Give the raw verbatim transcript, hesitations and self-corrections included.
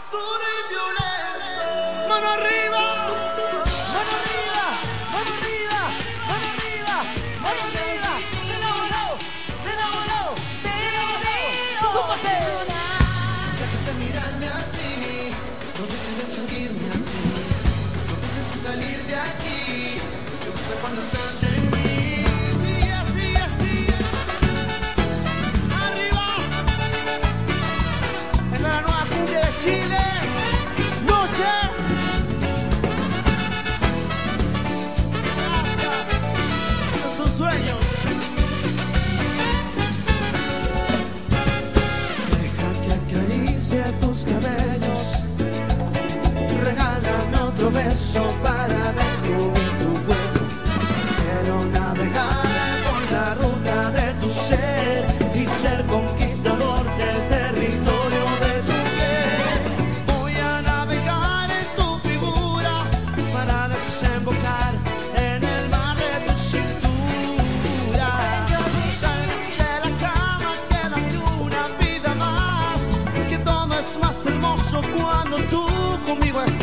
duro y violento. Mano arriba, mano arriba, mano arriba, mano arriba, mano arriba. De nuevo, de nuevo, de nuevo, súmate. Dejes de mirarme así, no dejes de sentirme así. No pienses en salir de aquí, yo sé cuando estás en mí. Sí, así, así. Arriba. Esta es la nueva cumbia de Chile. Noche. Gracias. Esto es un sueño. Deja que acaricie tus cabellos. Regálame otro beso para descubrir tu cuerpo. Quiero navegar por la ruta de tu ser y ser conquistador del territorio de tu piel. Voy a navegar en tu figura para desembocar en el mar de tu cintura. Sales de la cama, quédate una vida más, que todo es más hermoso cuando tú conmigo estás.